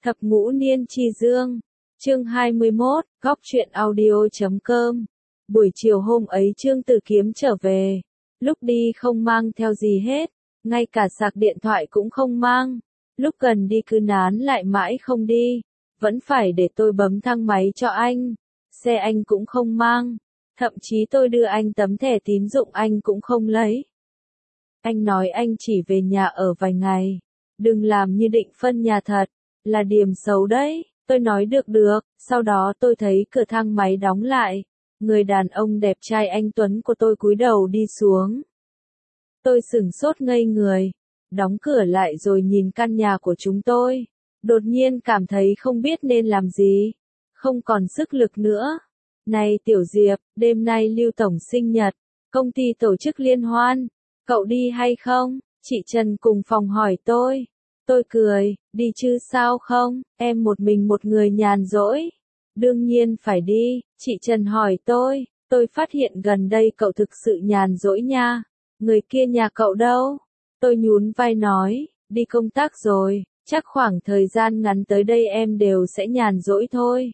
Thập ngũ niên chi dương. Chương 21, góc truyện audio.com. Buổi chiều hôm ấy Trương Tử Kiếm trở về. Lúc đi không mang theo gì hết, ngay cả sạc điện thoại cũng không mang. Lúc cần đi cứ nán lại mãi không đi, vẫn phải để tôi bấm thang máy cho anh. Xe anh cũng không mang, thậm chí tôi đưa anh tấm thẻ tín dụng anh cũng không lấy. Anh nói anh chỉ về nhà ở vài ngày, đừng làm như định phân nhà thật, là điểm xấu đấy. Tôi nói được, sau đó tôi thấy cửa thang máy đóng lại. Người đàn ông đẹp trai anh Tuấn của tôi cúi đầu đi xuống. Tôi sửng sốt ngây người, đóng cửa lại rồi nhìn căn nhà của chúng tôi. Đột nhiên cảm thấy không biết nên làm gì, không còn sức lực nữa. Này Tiểu Diệp, đêm nay Lưu Tổng sinh nhật, công ty tổ chức liên hoan, cậu đi hay không? Chị Trần cùng phòng hỏi tôi. Tôi cười, đi chứ sao không, em một mình một người nhàn rỗi. Đương nhiên phải đi, chị Trần hỏi tôi phát hiện gần đây cậu thực sự nhàn rỗi nha. Người kia nhà cậu đâu? Tôi nhún vai nói, đi công tác rồi, chắc khoảng thời gian ngắn tới đây em đều sẽ nhàn rỗi thôi.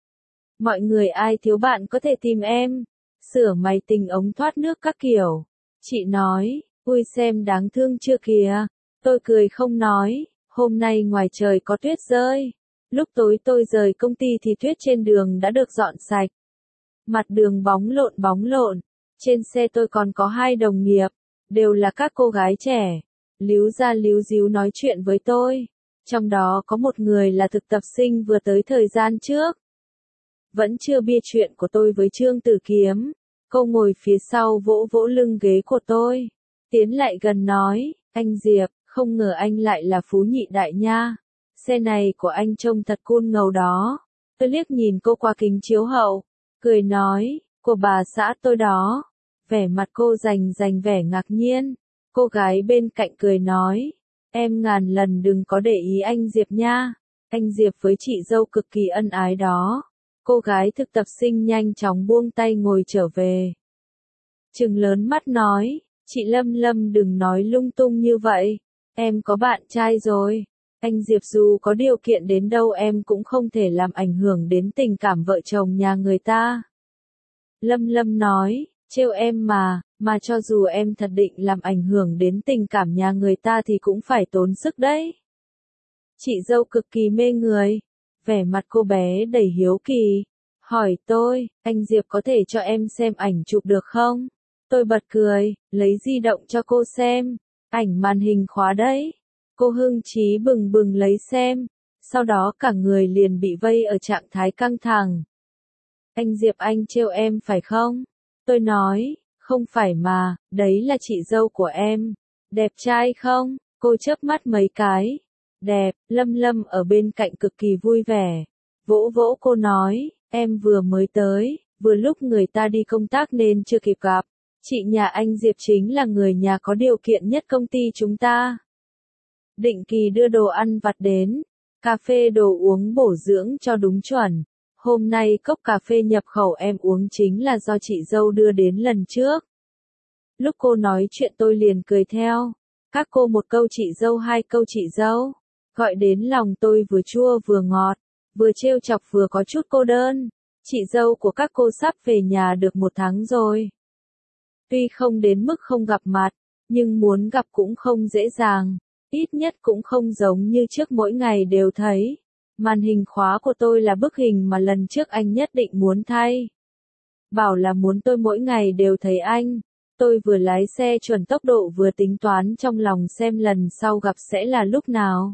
Mọi người ai thiếu bạn có thể tìm em, sửa máy tính ống thoát nước các kiểu. Chị nói, ui xem đáng thương chưa kìa. Tôi cười không nói, hôm nay ngoài trời có tuyết rơi. Lúc tối tôi rời công ty thì tuyết trên đường đã được dọn sạch. Mặt đường bóng lộn. Trên xe tôi còn có hai đồng nghiệp, đều là các cô gái trẻ. Líu ra líu díu nói chuyện với tôi. Trong đó có một người là thực tập sinh vừa tới thời gian trước. Vẫn chưa bia chuyện của tôi với Trương Tử Kiếm. Cô ngồi phía sau vỗ vỗ lưng ghế của tôi. Tiến lại gần nói, anh Diệp, không ngờ anh lại là phú nhị đại nha. Xe này của anh trông thật cool ngầu đó. Tôi liếc nhìn cô qua kính chiếu hậu, cười nói, của bà xã tôi đó. Vẻ mặt cô rành vẻ ngạc nhiên. Cô gái bên cạnh cười nói, em ngàn lần đừng có để ý anh Diệp nha. Anh Diệp với chị dâu cực kỳ ân ái đó. Cô gái thực tập sinh nhanh chóng buông tay ngồi trở về. Trừng lớn mắt nói, chị Lâm đừng nói lung tung như vậy. Em có bạn trai rồi. Anh Diệp dù có điều kiện đến đâu em cũng không thể làm ảnh hưởng đến tình cảm vợ chồng nhà người ta. Lâm nói, trêu em mà cho dù em thật định làm ảnh hưởng đến tình cảm nhà người ta thì cũng phải tốn sức đấy. Chị dâu cực kỳ mê người. Vẻ mặt cô bé đầy hiếu kỳ. Hỏi tôi, anh Diệp có thể cho em xem ảnh chụp được không? Tôi bật cười, lấy di động cho cô xem. Ảnh màn hình khóa đấy. Cô hưng trí bừng lấy xem. Sau đó cả người liền bị vây ở trạng thái căng thẳng. Anh Diệp anh trêu em phải không? Tôi nói, không phải mà, đấy là chị dâu của em. Đẹp trai không? Cô chớp mắt mấy cái. Đẹp, Lâm ở bên cạnh cực kỳ vui vẻ. Vỗ cô nói, em vừa mới tới, vừa lúc người ta đi công tác nên chưa kịp gặp. Chị nhà anh Diệp chính là người nhà có điều kiện nhất công ty chúng ta. Định kỳ đưa đồ ăn vặt đến, cà phê đồ uống bổ dưỡng cho đúng chuẩn. Hôm nay cốc cà phê nhập khẩu em uống chính là do chị dâu đưa đến lần trước. Lúc cô nói chuyện tôi liền cười theo. Các cô một câu chị dâu hai câu chị dâu. Gọi đến lòng tôi vừa chua vừa ngọt, vừa trêu chọc vừa có chút cô đơn. Chị dâu của các cô sắp về nhà được 1 tháng rồi. Tuy không đến mức không gặp mặt, nhưng muốn gặp cũng không dễ dàng. Ít nhất cũng không giống như trước mỗi ngày đều thấy. Màn hình khóa của tôi là bức hình mà lần trước anh nhất định muốn thay. Bảo là muốn tôi mỗi ngày đều thấy anh. Tôi vừa lái xe chuẩn tốc độ vừa tính toán trong lòng xem lần sau gặp sẽ là lúc nào.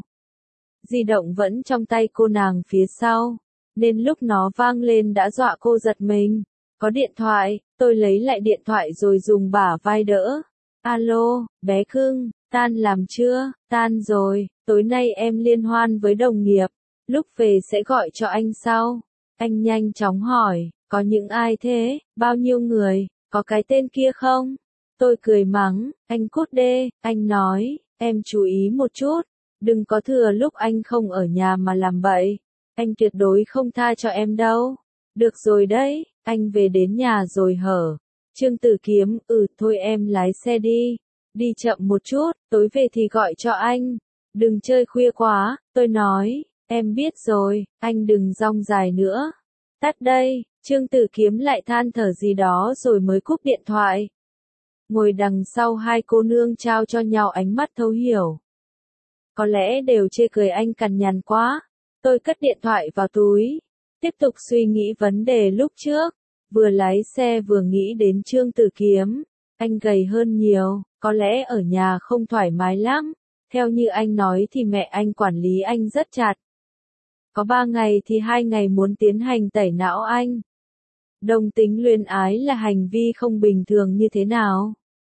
Di động vẫn trong tay cô nàng phía sau, nên lúc nó vang lên đã dọa cô giật mình. Có điện thoại, tôi lấy lại điện thoại rồi dùng bả vai đỡ. Alo, bé cưng, tan làm chưa? Tan rồi, tối nay em liên hoan với đồng nghiệp, lúc về sẽ gọi cho anh sau. Anh nhanh chóng hỏi, có những ai thế, bao nhiêu người, có cái tên kia không? Tôi cười mắng, anh cút đê, anh nói, em chú ý một chút, đừng có thừa lúc anh không ở nhà mà làm bậy, anh tuyệt đối không tha cho em đâu. Được rồi đấy, anh về đến nhà rồi hở. Trương Tử Kiếm, thôi em lái xe đi chậm một chút, tối về thì gọi cho anh. Đừng chơi khuya quá, tôi nói, Em biết rồi, anh đừng rong dài nữa. Tắt đây, Trương Tử Kiếm lại than thở gì đó rồi mới cúp điện thoại. Ngồi đằng sau hai cô nương trao cho nhau ánh mắt thấu hiểu. Có lẽ đều chê cười anh cằn nhằn quá. Tôi cất điện thoại vào túi. Tiếp tục suy nghĩ vấn đề lúc trước. Vừa lái xe vừa nghĩ đến Trương Tử Kiếm. Anh gầy hơn nhiều, có lẽ ở nhà không thoải mái lắm. Theo như anh nói thì mẹ anh quản lý anh rất chặt. Có 3 ngày thì 2 ngày muốn tiến hành tẩy não anh. Đồng tính luyến ái là hành vi không bình thường như thế nào?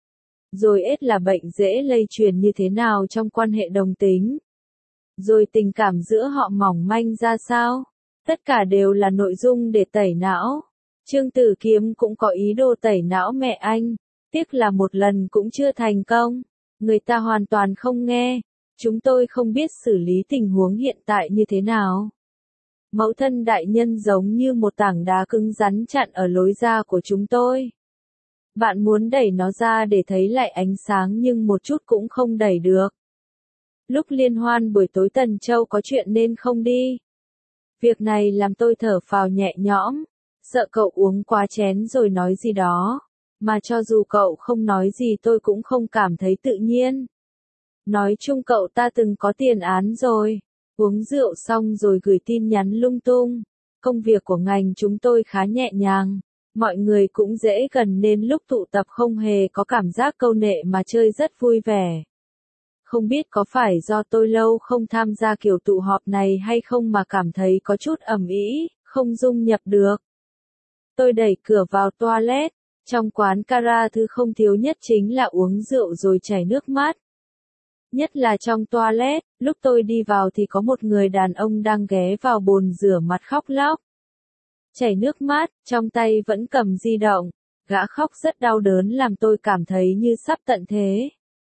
Rồi AIDS là bệnh dễ lây truyền như thế nào trong quan hệ đồng tính? Rồi tình cảm giữa họ mỏng manh ra sao? Tất cả đều là nội dung để tẩy não. Trương Tử Kiếm cũng có ý đồ tẩy não mẹ anh. Tiếc là một lần cũng chưa thành công. Người ta hoàn toàn không nghe. Chúng tôi không biết xử lý tình huống hiện tại như thế nào. Mẫu thân đại nhân giống như một tảng đá cứng rắn chặn ở lối ra của chúng tôi. Bạn muốn đẩy nó ra để thấy lại ánh sáng nhưng một chút cũng không đẩy được. Lúc liên hoan buổi tối Tần Châu có chuyện nên không đi. Việc này làm tôi thở phào nhẹ nhõm, sợ cậu uống quá chén rồi nói gì đó. Mà cho dù cậu không nói gì tôi cũng không cảm thấy tự nhiên. Nói chung cậu ta từng có tiền án rồi. Uống rượu xong rồi gửi tin nhắn lung tung. Công việc của ngành chúng tôi khá nhẹ nhàng. Mọi người cũng dễ gần nên lúc tụ tập không hề có cảm giác câu nệ mà chơi rất vui vẻ. Không biết có phải do tôi lâu không tham gia kiểu tụ họp này hay không mà cảm thấy có chút ầm ĩ, không dung nhập được. Tôi đẩy cửa vào toilet. Trong quán kara thứ không thiếu nhất chính là uống rượu rồi chảy nước mắt. Nhất là trong toilet, lúc tôi đi vào thì có một người đàn ông đang ghé vào bồn rửa mặt khóc lóc. Chảy nước mắt, trong tay vẫn cầm di động. Gã khóc rất đau đớn làm tôi cảm thấy như sắp tận thế.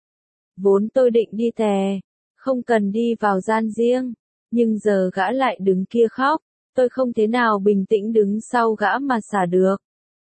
Vốn tôi định đi tè, không cần đi vào gian riêng. Nhưng giờ gã lại đứng kia khóc, tôi không thể nào bình tĩnh đứng sau gã mà xả được.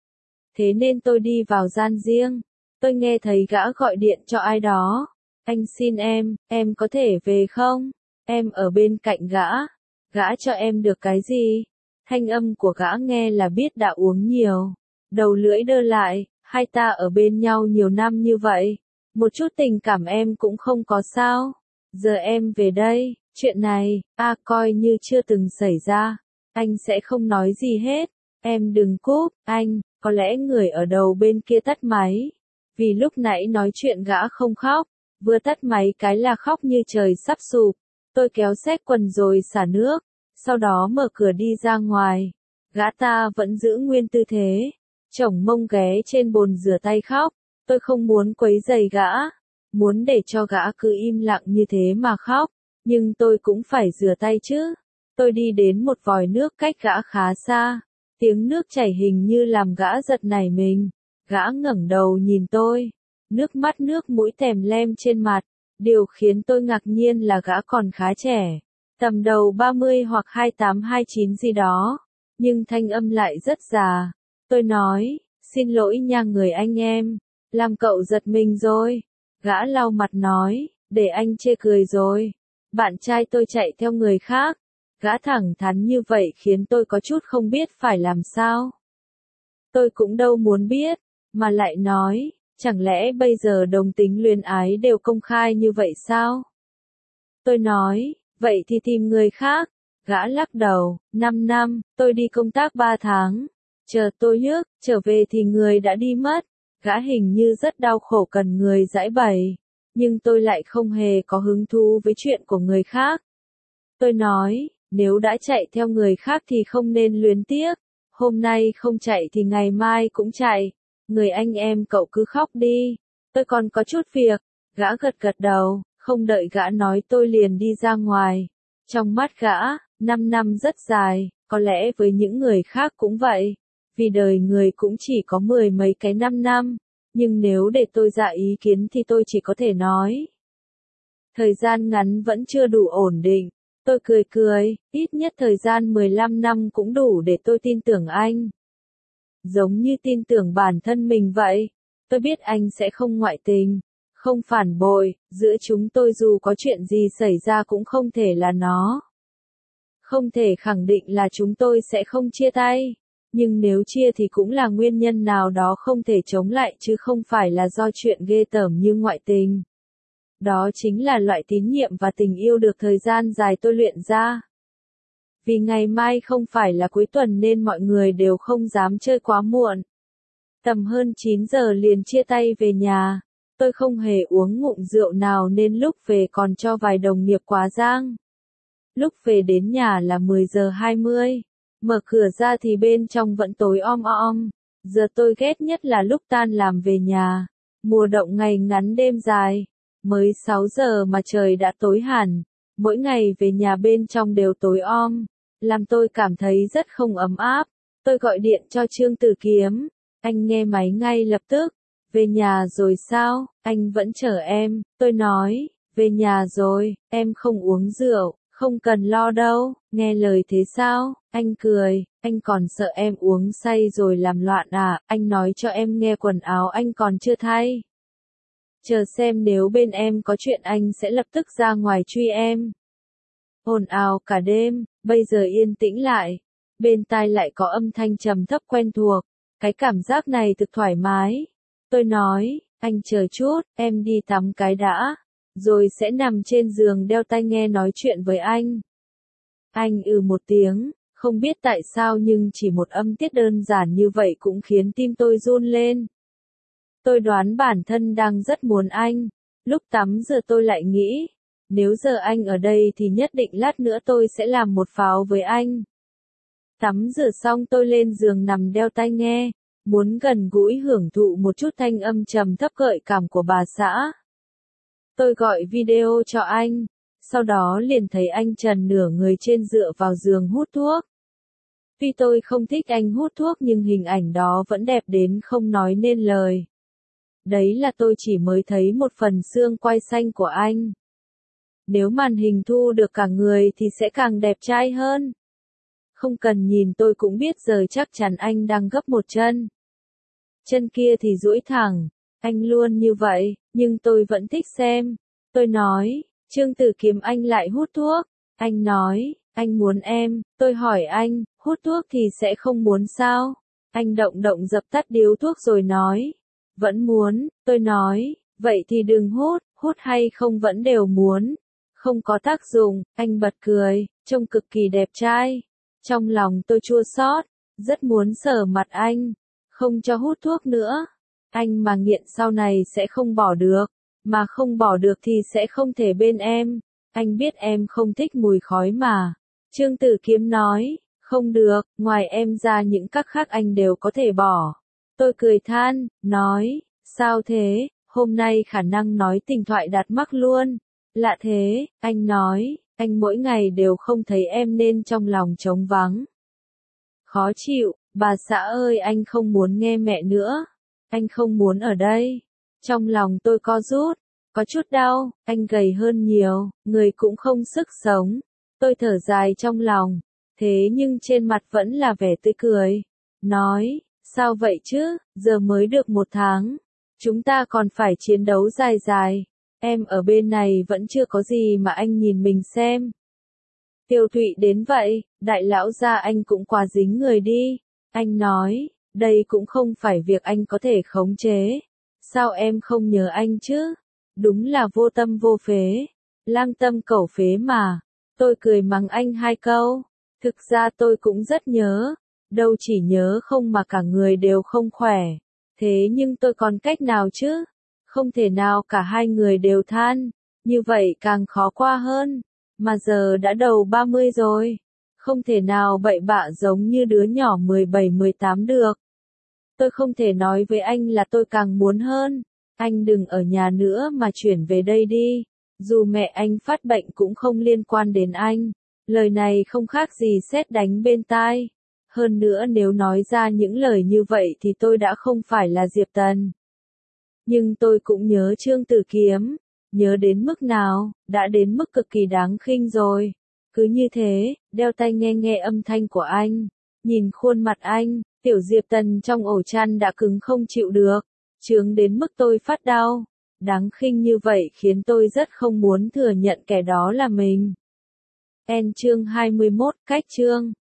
Thế nên tôi đi vào gian riêng. Tôi nghe thấy gã gọi điện cho ai đó. Anh xin em có thể về không? Em ở bên cạnh gã. Gã cho em được cái gì? Thanh âm của gã nghe là biết đã uống nhiều. Đầu lưỡi đơ lại, hai ta ở bên nhau nhiều năm như vậy. Một chút tình cảm em cũng không có sao. Giờ em về đây, chuyện này, coi như chưa từng xảy ra. Anh sẽ không nói gì hết. Em đừng cúp, anh, có lẽ người ở đầu bên kia tắt máy. Vì lúc nãy nói chuyện gã không khóc. Vừa tắt máy cái là khóc như trời sắp sụp. Tôi kéo xách quần rồi xả nước. Sau đó mở cửa đi ra ngoài. Gã ta vẫn giữ nguyên tư thế. Chổng mông ghé trên bồn rửa tay khóc. Tôi không muốn quấy rầy gã. Muốn để cho gã cứ im lặng như thế mà khóc. Nhưng tôi cũng phải rửa tay chứ. Tôi đi đến một vòi nước cách gã khá xa. Tiếng nước chảy hình như làm gã giật nảy mình. Gã ngẩng đầu nhìn tôi. Nước mắt nước mũi tèm lem trên mặt. Điều khiến tôi ngạc nhiên là gã còn khá trẻ. Tầm đầu 30 hoặc 28-29 gì đó. Nhưng thanh âm lại rất già. Tôi nói, xin lỗi nha người anh em. Làm cậu giật mình rồi. Gã lau mặt nói, để anh chê cười rồi. Bạn trai tôi chạy theo người khác. Gã thẳng thắn như vậy khiến tôi có chút không biết phải làm sao. Tôi cũng đâu muốn biết, mà lại nói, chẳng lẽ bây giờ đồng tính luyến ái đều công khai như vậy sao? Tôi nói, vậy thì tìm người khác. Gã lắc đầu, 5 năm, tôi đi công tác 3 tháng. Chờ tôi trở về thì người đã đi mất. Gã hình như rất đau khổ cần người giãi bày. Nhưng tôi lại không hề có hứng thú với chuyện của người khác. Tôi nói, nếu đã chạy theo người khác thì không nên luyến tiếc. Hôm nay không chạy thì ngày mai cũng chạy. Người anh em cậu cứ khóc đi. Tôi còn có chút việc. Gã gật gật đầu, không đợi gã nói tôi liền đi ra ngoài. Trong mắt gã, 5 năm rất dài, có lẽ với những người khác cũng vậy. Vì đời người cũng chỉ có 10 mấy cái 5 năm. Nhưng nếu để tôi ra ý kiến thì tôi chỉ có thể nói. Thời gian ngắn vẫn chưa đủ ổn định. Tôi cười, ít nhất thời gian 15 năm cũng đủ để tôi tin tưởng anh. Giống như tin tưởng bản thân mình vậy. Tôi biết anh sẽ không ngoại tình, không phản bội, giữa chúng tôi dù có chuyện gì xảy ra cũng không thể là nó. Không thể khẳng định là chúng tôi sẽ không chia tay. Nhưng nếu chia thì cũng là nguyên nhân nào đó không thể chống lại chứ không phải là do chuyện ghê tởm như ngoại tình. Đó chính là loại tín nhiệm và tình yêu được thời gian dài tôi luyện ra. Vì ngày mai không phải là cuối tuần nên mọi người đều không dám chơi quá muộn. Tầm hơn 9 giờ liền chia tay về nhà. Tôi không hề uống ngụm rượu nào nên lúc về còn cho vài đồng nghiệp quá giang. Lúc về đến nhà là 10 giờ 20. Mở cửa ra thì bên trong vẫn tối om om. Giờ tôi ghét nhất là lúc tan làm về nhà. Mùa động ngày ngắn đêm dài. Mới 6 giờ mà trời đã tối hẳn. Mỗi ngày về nhà bên trong đều tối om. Làm tôi cảm thấy rất không ấm áp. Tôi gọi điện cho Trương Tử Kiếm. Anh nghe máy ngay lập tức. Về nhà rồi sao? Anh vẫn chờ em. Tôi nói, về nhà rồi, em không uống rượu, không cần lo đâu. Nghe lời thế sao? Anh cười, anh còn sợ em uống say rồi làm loạn à? Anh nói cho em nghe quần áo anh còn chưa thay. Chờ xem nếu bên em có chuyện anh sẽ lập tức ra ngoài truy em. Ồn ào cả đêm, bây giờ yên tĩnh lại. Bên tai lại có âm thanh trầm thấp quen thuộc. Cái cảm giác này thực thoải mái. Tôi nói, anh chờ chút, em đi tắm cái đã. Rồi sẽ nằm trên giường đeo tai nghe nói chuyện với anh. Anh một tiếng, không biết tại sao nhưng chỉ một âm tiết đơn giản như vậy cũng khiến tim tôi run lên. Tôi đoán bản thân đang rất muốn anh. Lúc tắm giờ tôi lại nghĩ, nếu giờ anh ở đây thì nhất định lát nữa tôi sẽ làm một pháo với anh. Tắm rửa xong tôi lên giường nằm đeo tai nghe, muốn gần gũi hưởng thụ một chút thanh âm trầm thấp gợi cảm của bà xã. Tôi gọi video cho anh, sau đó liền thấy anh trần nửa người trên dựa vào giường hút thuốc. Tuy tôi không thích anh hút thuốc nhưng hình ảnh đó vẫn đẹp đến không nói nên lời. Đấy là tôi chỉ mới thấy một phần xương quai xanh của anh. Nếu màn hình thu được cả người thì sẽ càng đẹp trai hơn. Không cần nhìn tôi cũng biết giờ chắc chắn anh đang gấp một chân. Chân kia thì duỗi thẳng, anh luôn như vậy, nhưng tôi vẫn thích xem. Tôi nói, Trương Tử Kiếm anh lại hút thuốc. Anh nói, anh muốn em, tôi hỏi anh, hút thuốc thì sẽ không muốn sao? Anh động động dập tắt điếu thuốc rồi nói, vẫn muốn, tôi nói, vậy thì đừng hút, hút hay không vẫn đều muốn. Không có tác dụng, anh bật cười, trông cực kỳ đẹp trai. Trong lòng tôi chua xót, rất muốn sờ mặt anh, không cho hút thuốc nữa. Anh mà nghiện sau này sẽ không bỏ được, mà không bỏ được thì sẽ không thể bên em. Anh biết em không thích mùi khói mà. Trương Tử Kiếm nói, không được, ngoài em ra những các khác anh đều có thể bỏ. Tôi cười than, nói, sao thế, hôm nay khả năng nói tình thoại đạt mắc luôn. Lạ thế, anh nói, anh mỗi ngày đều không thấy em nên trong lòng trống vắng. Khó chịu, bà xã ơi anh không muốn nghe mẹ nữa. Anh không muốn ở đây. Trong lòng tôi co rút, có chút đau, anh gầy hơn nhiều, người cũng không sức sống. Tôi thở dài trong lòng, thế nhưng trên mặt vẫn là vẻ tươi cười. Nói, sao vậy chứ, giờ mới được 1 tháng. Chúng ta còn phải chiến đấu dài dài. Em ở bên này vẫn chưa có gì mà anh nhìn mình xem. Tiêu Thụy đến vậy, đại lão gia anh cũng quá dính người đi. Anh nói, đây cũng không phải việc anh có thể khống chế. Sao em không nhớ anh chứ? Đúng là vô tâm vô phế. Lang tâm cẩu phế mà. Tôi cười mắng anh 2 câu. Thực ra tôi cũng rất nhớ. Đâu chỉ nhớ không mà cả người đều không khỏe. Thế nhưng tôi còn cách nào chứ? Không thể nào cả hai người đều than. Như vậy càng khó qua hơn. Mà giờ đã đầu 30 rồi. Không thể nào bậy bạ giống như đứa nhỏ 17-18 được. Tôi không thể nói với anh là tôi càng muốn hơn. Anh đừng ở nhà nữa mà chuyển về đây đi. Dù mẹ anh phát bệnh cũng không liên quan đến anh. Lời này không khác gì sét đánh bên tai. Hơn nữa nếu nói ra những lời như vậy thì tôi đã không phải là Diệp Tần. Nhưng tôi cũng nhớ Trương Tử Kiếm. Nhớ đến mức nào, đã đến mức cực kỳ đáng khinh rồi. Cứ như thế, đeo tai nghe nghe âm thanh của anh. Nhìn khuôn mặt anh, tiểu Diệp Tần trong ổ chăn đã cứng không chịu được. Chướng đến mức tôi phát đau. Đáng khinh như vậy khiến tôi rất không muốn thừa nhận kẻ đó là mình. N chương 21, cách chương